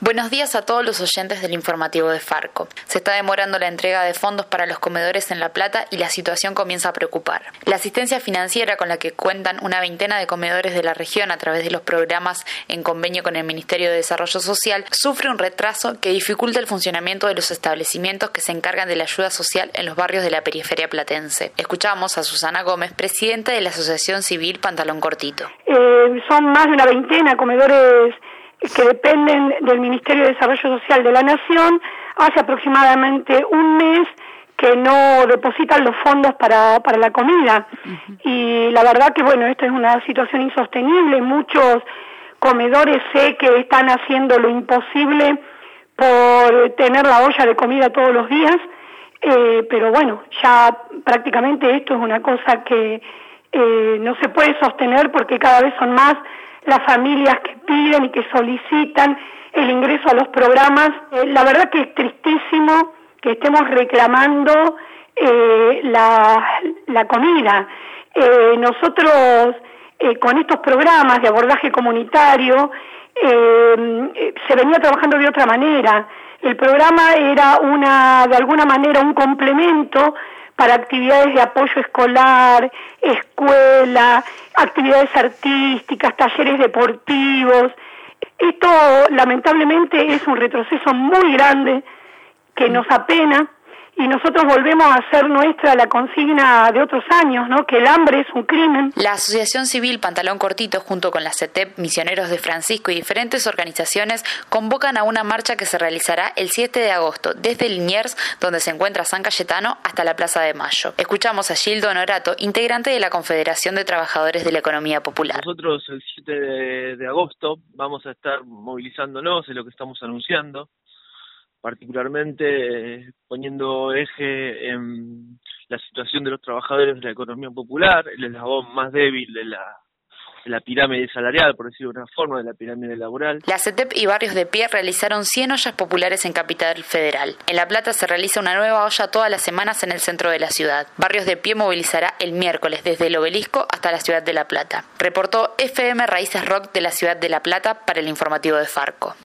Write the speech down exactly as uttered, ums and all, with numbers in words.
Buenos días a todos los oyentes del informativo de Farco. Se está demorando la entrega de fondos para los comedores en La Plata y la situación comienza a preocupar. La asistencia financiera con la que cuentan una veintena de comedores de la región a través de los programas en convenio con el Ministerio de Desarrollo Social sufre un retraso que dificulta el funcionamiento de los establecimientos que se encargan de la ayuda social en los barrios de la periferia platense. Escuchamos a Susana Gómez, presidenta de la Asociación Civil Pantalón Cortito. Eh, son más de una veintena comedores que dependen del Ministerio de Desarrollo Social de la Nación. Hace aproximadamente un mes que no depositan los fondos para, para la comida. Uh-huh. Y la verdad que, bueno, esta es una situación insostenible. Muchos comedores sé que están haciendo lo imposible por tener la olla de comida todos los días, eh, pero bueno, ya prácticamente esto es una cosa que eh, no se puede sostener porque cada vez son más las familias que piden y que solicitan el ingreso a los programas. Eh, la verdad que es tristísimo que estemos reclamando eh, la, la comida. Eh, nosotros eh, con estos programas de abordaje comunitario eh, se venía trabajando de otra manera. El programa era una, de alguna manera, un complemento para actividades de apoyo escolar, escuela, actividades artísticas, talleres deportivos. Esto lamentablemente es un retroceso muy grande que nos apena y nosotros volvemos a hacer nuestra la consigna de otros años, ¿no? Que el hambre es un crimen. La Asociación Civil Pantalón Cortito, junto con la C E T E P, Misioneros de Francisco y diferentes organizaciones, convocan a una marcha que se realizará el siete de agosto, desde Liniers, donde se encuentra San Cayetano, hasta la Plaza de Mayo. Escuchamos a Gildo Honorato, integrante de la Confederación de Trabajadores de la Economía Popular. Nosotros el siete de agosto vamos a estar movilizándonos, es lo que estamos anunciando, particularmente eh, poniendo eje en la situación de los trabajadores de la economía popular, el eslabón más débil de la, de la pirámide salarial, por decirlo de una forma, de la pirámide laboral. La C E T E P y Barrios de Pie realizaron cien ollas populares en Capital Federal. En La Plata se realiza una nueva olla todas las semanas en el centro de la ciudad. Barrios de Pie movilizará el miércoles desde el Obelisco hasta la ciudad de La Plata. Reportó F M Raíces Rock de la ciudad de La Plata para el informativo de Farco.